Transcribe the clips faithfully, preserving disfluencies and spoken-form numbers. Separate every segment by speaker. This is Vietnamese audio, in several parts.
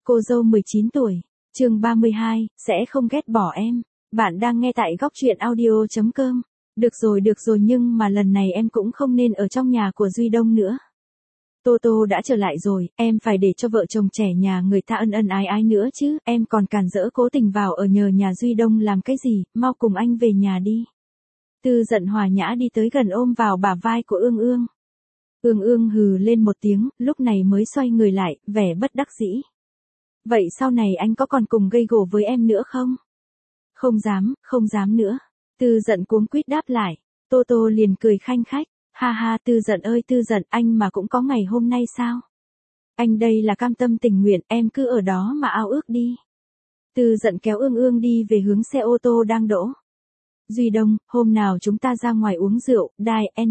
Speaker 1: Cô dâu mười chín tuổi, chương ba mươi hai, sẽ không ghét bỏ em. Bạn đang nghe tại góc truyện audio chấm com. Được rồi được rồi nhưng mà lần này em cũng không nên ở trong nhà của Duy Đông nữa. Tô Tô đã trở lại rồi, em phải để cho vợ chồng trẻ nhà người ta ân ân ái ái nữa chứ, em còn cản rỡ cố tình vào ở nhờ nhà Duy Đông làm cái gì, mau cùng anh về nhà đi. Tư giận hòa nhã đi tới gần ôm vào bả vai của Ương Ương. Ương Ương hừ lên một tiếng, lúc này mới xoay người lại, vẻ bất đắc dĩ. Vậy sau này anh có còn cùng gây gổ với em nữa không? Không dám, không dám nữa. Tư giận cuống quýt đáp lại. Tô Tô liền cười khanh khách. Ha ha Tư giận ơi Tư giận, anh mà cũng có ngày hôm nay sao? Anh đây là cam tâm tình nguyện, em cứ ở đó mà ao ước đi. Tư giận kéo Ương Ương đi về hướng xe ô tô đang đỗ. Duy Đông, hôm nào chúng ta ra ngoài uống rượu, đai N.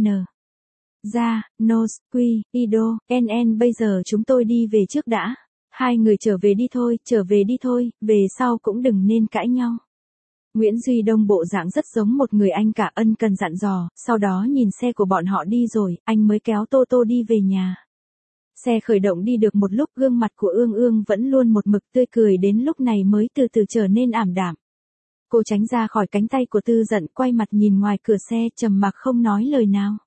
Speaker 1: Ra, Nos, Quy, Ido, en en bây giờ chúng tôi đi về trước đã. Hai người trở về đi thôi, trở về đi thôi, về sau cũng đừng nên cãi nhau. Nguyễn Duy Đông bộ dạng rất giống một người anh cả ân cần dặn dò, sau đó nhìn xe của bọn họ đi rồi, anh mới kéo Tô Tô đi về nhà. Xe khởi động đi được một lúc gương mặt của Ương Ương vẫn luôn một mực tươi cười đến lúc này mới từ từ trở nên ảm đạm. Cô tránh ra khỏi cánh tay của Tư giận quay mặt nhìn ngoài cửa xe trầm mặc không nói lời nào.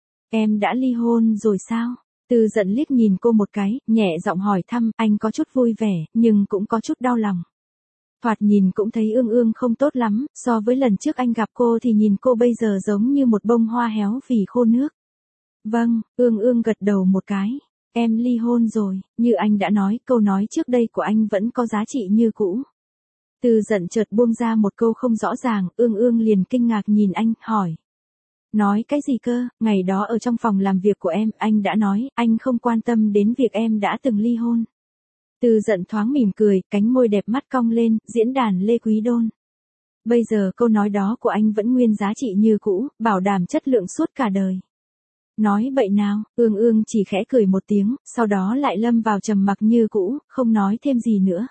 Speaker 1: Em đã ly hôn rồi sao? Tư giận liếc nhìn cô một cái, nhẹ giọng hỏi thăm, anh có chút vui vẻ, nhưng cũng có chút đau lòng. Thoạt nhìn cũng thấy Ương Ương không tốt lắm, so với lần trước anh gặp cô thì nhìn cô bây giờ giống như một bông hoa héo vì khô nước. Vâng, Ương Ương gật đầu một cái, em ly hôn rồi, như anh đã nói, câu nói trước đây của anh vẫn có giá trị như cũ. Tư giận chợt buông ra một câu không rõ ràng, Ương Ương liền kinh ngạc nhìn anh, hỏi. Nói cái gì cơ, ngày đó ở trong phòng làm việc của em, anh đã nói, anh không quan tâm đến việc em đã từng ly hôn. Tư giận thoáng mỉm cười, cánh môi đẹp mắt cong lên, diễn đàn Lê Quý Đôn. Bây giờ câu nói đó của anh vẫn nguyên giá trị như cũ, bảo đảm chất lượng suốt cả đời. Nói bậy nào, Ương Ương chỉ khẽ cười một tiếng, sau đó lại lâm vào trầm mặc như cũ, không nói thêm gì nữa.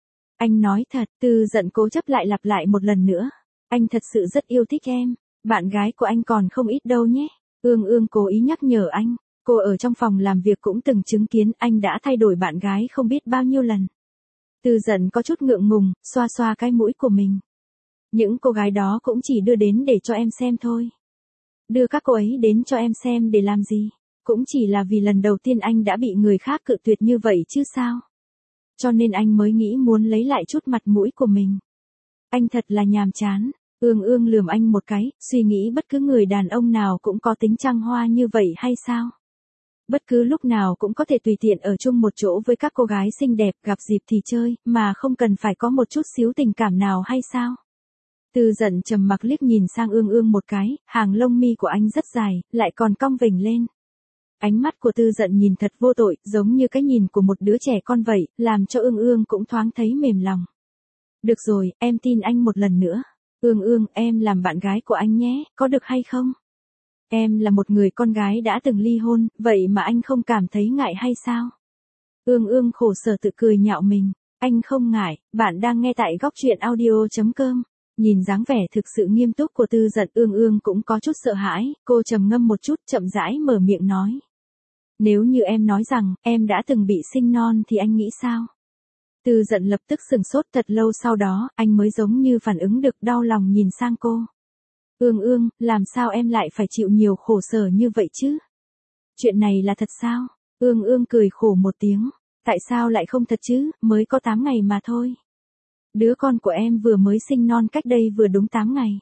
Speaker 1: Anh nói thật, Tư giận cố chấp lại lặp lại một lần nữa. Anh thật sự rất yêu thích em. Bạn gái của anh còn không ít đâu nhé. Ương Ương cố ý nhắc nhở anh. Cô ở trong phòng làm việc cũng từng chứng kiến anh đã thay đổi bạn gái không biết bao nhiêu lần. Tư giận có chút ngượng ngùng, xoa xoa cái mũi của mình. Những cô gái đó cũng chỉ đưa đến để cho em xem thôi. Đưa các cô ấy đến cho em xem để làm gì? Cũng chỉ là vì lần đầu tiên anh đã bị người khác cự tuyệt như vậy chứ sao? Cho nên anh mới nghĩ muốn lấy lại chút mặt mũi của mình. Anh thật là nhàm chán. Ương Ương lườm anh một cái, suy nghĩ bất cứ người đàn ông nào cũng có tính trăng hoa như vậy hay sao? Bất cứ lúc nào cũng có thể tùy tiện ở chung một chỗ với các cô gái xinh đẹp, gặp dịp thì chơi, mà không cần phải có một chút xíu tình cảm nào hay sao? Tư giận trầm mặc liếc nhìn sang Ương Ương một cái, hàng lông mi của anh rất dài, lại còn cong vểnh lên. Ánh mắt của Tư giận nhìn thật vô tội, giống như cái nhìn của một đứa trẻ con vậy, làm cho Ương Ương cũng thoáng thấy mềm lòng. Được rồi, em tin anh một lần nữa. Ương Ương, em làm bạn gái của anh nhé, có được hay không? Em là một người con gái đã từng ly hôn, vậy mà anh không cảm thấy ngại hay sao? Ương Ương khổ sở tự cười nhạo mình. Anh không ngại, bạn đang nghe tại góc truyện audio chấm com. Nhìn dáng vẻ thực sự nghiêm túc của Tư giận, Ương Ương cũng có chút sợ hãi, cô trầm ngâm một chút chậm rãi mở miệng nói. Nếu như em nói rằng, em đã từng bị sinh non thì anh nghĩ sao? Tư giận lập tức sừng sốt, thật lâu sau đó, anh mới giống như phản ứng được, đau lòng nhìn sang cô. Ương Ương, làm sao em lại phải chịu nhiều khổ sở như vậy chứ? Chuyện này là thật sao? Ương Ương cười khổ một tiếng. Tại sao lại không thật chứ, mới có tám ngày mà thôi. Đứa con của em vừa mới sinh non cách đây vừa đúng tám ngày.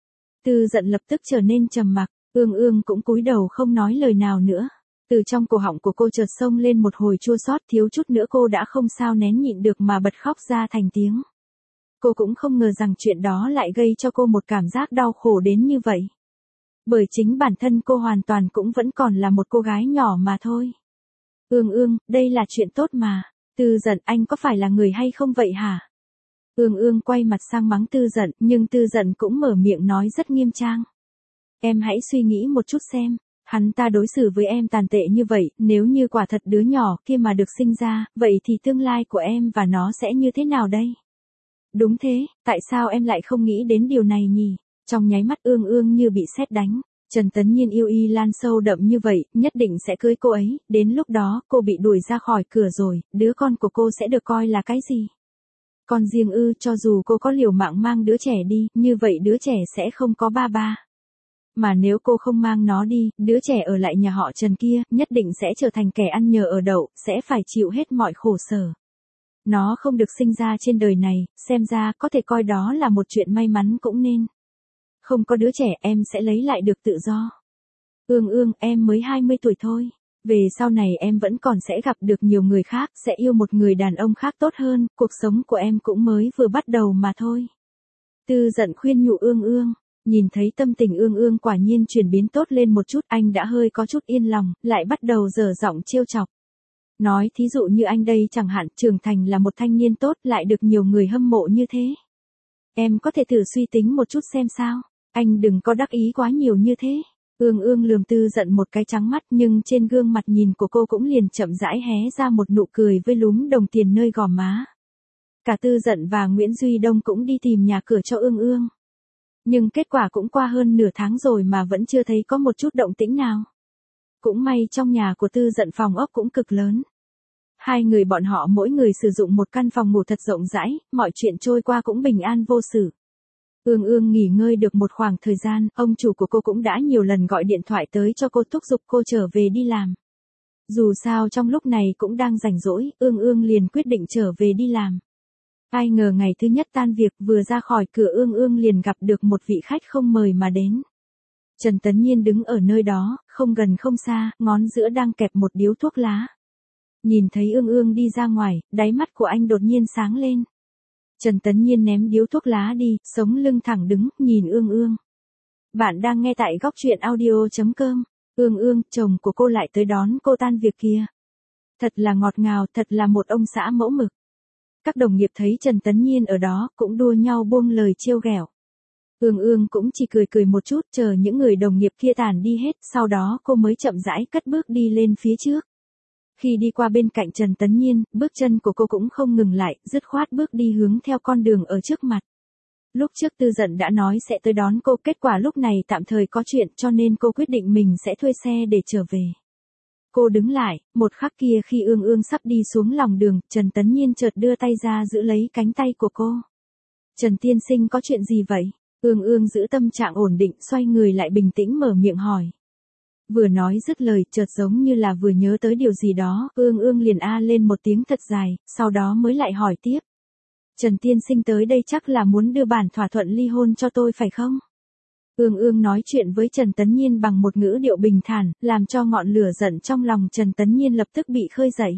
Speaker 1: Tư giận lập tức trở nên trầm mặc, Ương Ương cũng cúi đầu không nói lời nào nữa. Từ trong cổ họng của cô chợt xông lên một hồi chua xót, thiếu chút nữa cô đã không sao nén nhịn được mà bật khóc ra thành tiếng. Cô cũng không ngờ rằng chuyện đó lại gây cho cô một cảm giác đau khổ đến như vậy. Bởi chính bản thân cô hoàn toàn cũng vẫn còn là một cô gái nhỏ mà thôi. Ương Ương, đây là chuyện tốt mà. Tư giận, anh có phải là người hay không vậy hả? Ương Ương quay mặt sang mắng Tư giận, nhưng Tư giận cũng mở miệng nói rất nghiêm trang. Em hãy suy nghĩ một chút xem. Hắn ta đối xử với em tàn tệ như vậy, nếu như quả thật đứa nhỏ kia mà được sinh ra, vậy thì tương lai của em và nó sẽ như thế nào đây? Đúng thế, tại sao em lại không nghĩ đến điều này nhỉ? Trong nháy mắt Ương Ương như bị sét đánh, Trần Tấn Nhiên yêu Y Lan sâu đậm như vậy, nhất định sẽ cưới cô ấy, đến lúc đó cô bị đuổi ra khỏi cửa rồi, đứa con của cô sẽ được coi là cái gì? Con riêng ư, cho dù cô có liều mạng mang đứa trẻ đi, như vậy đứa trẻ sẽ không có ba ba. Mà nếu cô không mang nó đi, đứa trẻ ở lại nhà họ Trần kia, nhất định sẽ trở thành kẻ ăn nhờ ở đậu, sẽ phải chịu hết mọi khổ sở. Nó không được sinh ra trên đời này, xem ra có thể coi đó là một chuyện may mắn cũng nên. Không có đứa trẻ em sẽ lấy lại được tự do. Ương ương, em mới hai mươi tuổi thôi. Về sau này em vẫn còn sẽ gặp được nhiều người khác, sẽ yêu một người đàn ông khác tốt hơn, cuộc sống của em cũng mới vừa bắt đầu mà thôi. Tư Dận khuyên nhủ Ương ương, nhìn thấy tâm tình Ương ương quả nhiên chuyển biến tốt lên một chút, anh đã hơi có chút yên lòng, lại bắt đầu dở giọng trêu chọc. Nói thí dụ như anh đây chẳng hạn, trưởng thành là một thanh niên tốt, lại được nhiều người hâm mộ như thế. Em có thể thử suy tính một chút xem sao, anh đừng có đắc ý quá nhiều như thế. Ương ương lườm Tư Dận một cái trắng mắt, nhưng trên gương mặt nhìn của cô cũng liền chậm rãi hé ra một nụ cười với lúm đồng tiền nơi gò má. Cả Tư Dận và Nguyễn Duy Đông cũng đi tìm nhà cửa cho Ương ương. Nhưng kết quả cũng qua hơn nửa tháng rồi mà vẫn chưa thấy có một chút động tĩnh nào. Cũng may trong nhà của Tư Dận phòng ốc cũng cực lớn. Hai người bọn họ mỗi người sử dụng một căn phòng ngủ thật rộng rãi, mọi chuyện trôi qua cũng bình an vô sự. Ương ương nghỉ ngơi được một khoảng thời gian, ông chủ của cô cũng đã nhiều lần gọi điện thoại tới cho cô thúc giục cô trở về đi làm. Dù sao trong lúc này cũng đang rảnh rỗi, Ương ương liền quyết định trở về đi làm. Ai ngờ ngày thứ nhất tan việc, vừa ra khỏi cửa Ương ương liền gặp được một vị khách không mời mà đến. Trần Tấn Nhiên đứng ở nơi đó, không gần không xa, ngón giữa đang kẹp một điếu thuốc lá. Nhìn thấy Ương ương đi ra ngoài, đáy mắt của anh đột nhiên sáng lên. Trần Tấn Nhiên ném điếu thuốc lá đi, sống lưng thẳng đứng, nhìn Ương ương. Bạn đang nghe tại góc truyện audio chấm com. Ương ương, chồng của cô lại tới đón cô tan việc kia. Thật là ngọt ngào, thật là một ông xã mẫu mực. Các đồng nghiệp thấy Trần Tấn Nhiên ở đó, cũng đua nhau buông lời trêu ghẹo. Ương ương cũng chỉ cười cười một chút, chờ những người đồng nghiệp kia tàn đi hết, sau đó cô mới chậm rãi cất bước đi lên phía trước. Khi đi qua bên cạnh Trần Tấn Nhiên, bước chân của cô cũng không ngừng lại, dứt khoát bước đi hướng theo con đường ở trước mặt. Lúc trước Tư Dận đã nói sẽ tới đón cô, kết quả lúc này tạm thời có chuyện cho nên cô quyết định mình sẽ thuê xe để trở về. Cô đứng lại, một khắc kia khi Ương ương sắp đi xuống lòng đường, Trần Tấn Nhiên chợt đưa tay ra giữ lấy cánh tay của cô. Trần tiên sinh có chuyện gì vậy? Ương ương giữ tâm trạng ổn định, xoay người lại bình tĩnh mở miệng hỏi. Vừa nói dứt lời, chợt giống như là vừa nhớ tới điều gì đó, Ương ương liền a lên một tiếng thật dài, sau đó mới lại hỏi tiếp. Trần tiên sinh tới đây chắc là muốn đưa bản thỏa thuận ly hôn cho tôi phải không? Ương ương nói chuyện với Trần Tấn Nhiên bằng một ngữ điệu bình thản, làm cho ngọn lửa giận trong lòng Trần Tấn Nhiên lập tức bị khơi dậy.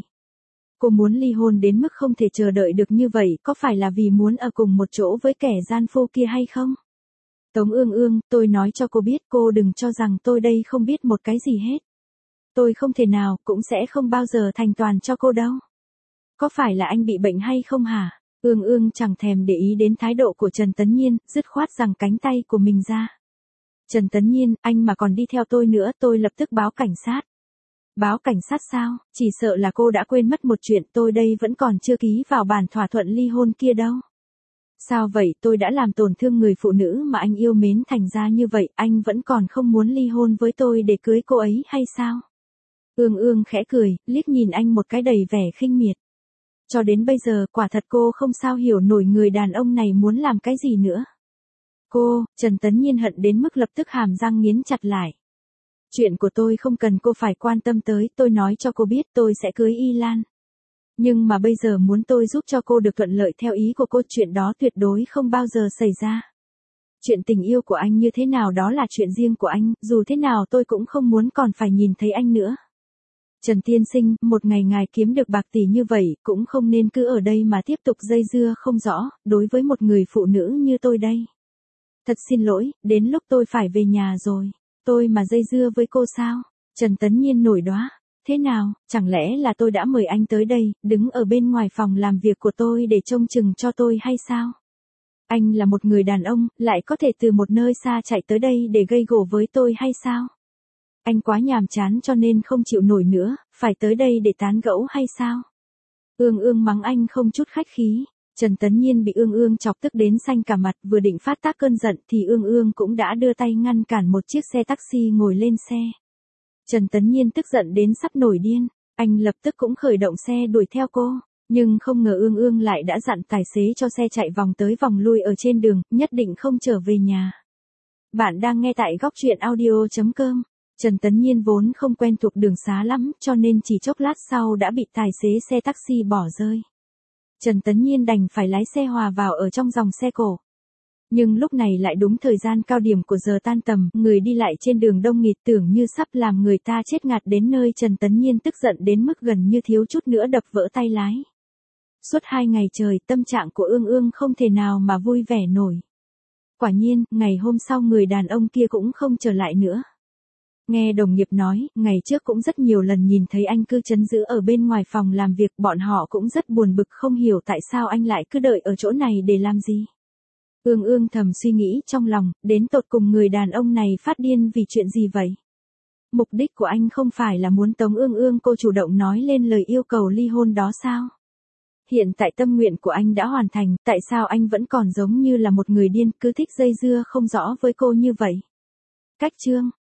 Speaker 1: Cô muốn ly hôn đến mức không thể chờ đợi được như vậy, có phải là vì muốn ở cùng một chỗ với kẻ gian phu kia hay không? Tống ương ương, tôi nói cho cô biết, cô đừng cho rằng tôi đây không biết một cái gì hết. Tôi không thể nào, cũng sẽ không bao giờ thành toàn cho cô đâu. Có phải là anh bị bệnh hay không hả? Ương ương chẳng thèm để ý đến thái độ của Trần Tấn Nhiên, dứt khoát giằng cánh tay của mình ra. Trần Tấn Nhiên, anh mà còn đi theo tôi nữa, tôi lập tức báo cảnh sát. Báo cảnh sát sao? Chỉ sợ là cô đã quên mất một chuyện, tôi đây vẫn còn chưa ký vào bản thỏa thuận ly hôn kia đâu. Sao vậy, tôi đã làm tổn thương người phụ nữ mà anh yêu mến thành ra như vậy, anh vẫn còn không muốn ly hôn với tôi để cưới cô ấy hay sao? Ương ương khẽ cười, liếc nhìn anh một cái đầy vẻ khinh miệt. Cho đến bây giờ, quả thật cô không sao hiểu nổi người đàn ông này muốn làm cái gì nữa. Cô, Trần Tấn Nhiên hận đến mức lập tức hàm răng nghiến chặt lại. Chuyện của tôi không cần cô phải quan tâm tới, tôi nói cho cô biết tôi sẽ cưới Y Lan. Nhưng mà bây giờ muốn tôi giúp cho cô được thuận lợi theo ý của cô, chuyện đó tuyệt đối không bao giờ xảy ra. Chuyện tình yêu của anh như thế nào đó là chuyện riêng của anh, dù thế nào tôi cũng không muốn còn phải nhìn thấy anh nữa. Trần tiên sinh, một ngày ngài kiếm được bạc tỷ như vậy, cũng không nên cứ ở đây mà tiếp tục dây dưa không rõ, đối với một người phụ nữ như tôi đây. Thật xin lỗi, đến lúc tôi phải về nhà rồi. Tôi mà dây dưa với cô sao? Trần Tấn Nhiên nổi đoá. Thế nào, chẳng lẽ là tôi đã mời anh tới đây, đứng ở bên ngoài phòng làm việc của tôi để trông chừng cho tôi hay sao? Anh là một người đàn ông, lại có thể từ một nơi xa chạy tới đây để gây gổ với tôi hay sao? Anh quá nhàm chán cho nên không chịu nổi nữa, phải tới đây để tán gẫu hay sao? Ương ương mắng anh không chút khách khí. Trần Tấn Nhiên bị Ương Ương chọc tức đến xanh cả mặt, vừa định phát tác cơn giận thì Ương Ương cũng đã đưa tay ngăn cản một chiếc xe taxi ngồi lên xe. Trần Tấn Nhiên tức giận đến sắp nổi điên, anh lập tức cũng khởi động xe đuổi theo cô, nhưng không ngờ Ương Ương lại đã dặn tài xế cho xe chạy vòng tới vòng lui ở trên đường, nhất định không trở về nhà. Bạn đang nghe tại góc truyện audio chấm com. Trần Tấn Nhiên vốn không quen thuộc đường xá lắm, cho nên chỉ chốc lát sau đã bị tài xế xe taxi bỏ rơi. Trần Tấn Nhiên đành phải lái xe hòa vào ở trong dòng xe cổ. Nhưng lúc này lại đúng thời gian cao điểm của giờ tan tầm, người đi lại trên đường đông nghịt, tưởng như sắp làm người ta chết ngạt đến nơi. Trần Tấn Nhiên tức giận đến mức gần như thiếu chút nữa đập vỡ tay lái. Suốt hai ngày trời, tâm trạng của Ương Ương không thể nào mà vui vẻ nổi. Quả nhiên, ngày hôm sau người đàn ông kia cũng không trở lại nữa. Nghe đồng nghiệp nói, ngày trước cũng rất nhiều lần nhìn thấy anh cứ trấn giữ ở bên ngoài phòng làm việc, bọn họ cũng rất buồn bực không hiểu tại sao anh lại cứ đợi ở chỗ này để làm gì. Ương Ương thầm suy nghĩ trong lòng, đến tột cùng người đàn ông này phát điên vì chuyện gì vậy? Mục đích của anh không phải là muốn tống Ương Ương cô chủ động nói lên lời yêu cầu ly hôn đó sao? Hiện tại tâm nguyện của anh đã hoàn thành, tại sao anh vẫn còn giống như là một người điên, cứ thích dây dưa không rõ với cô như vậy? Cách chương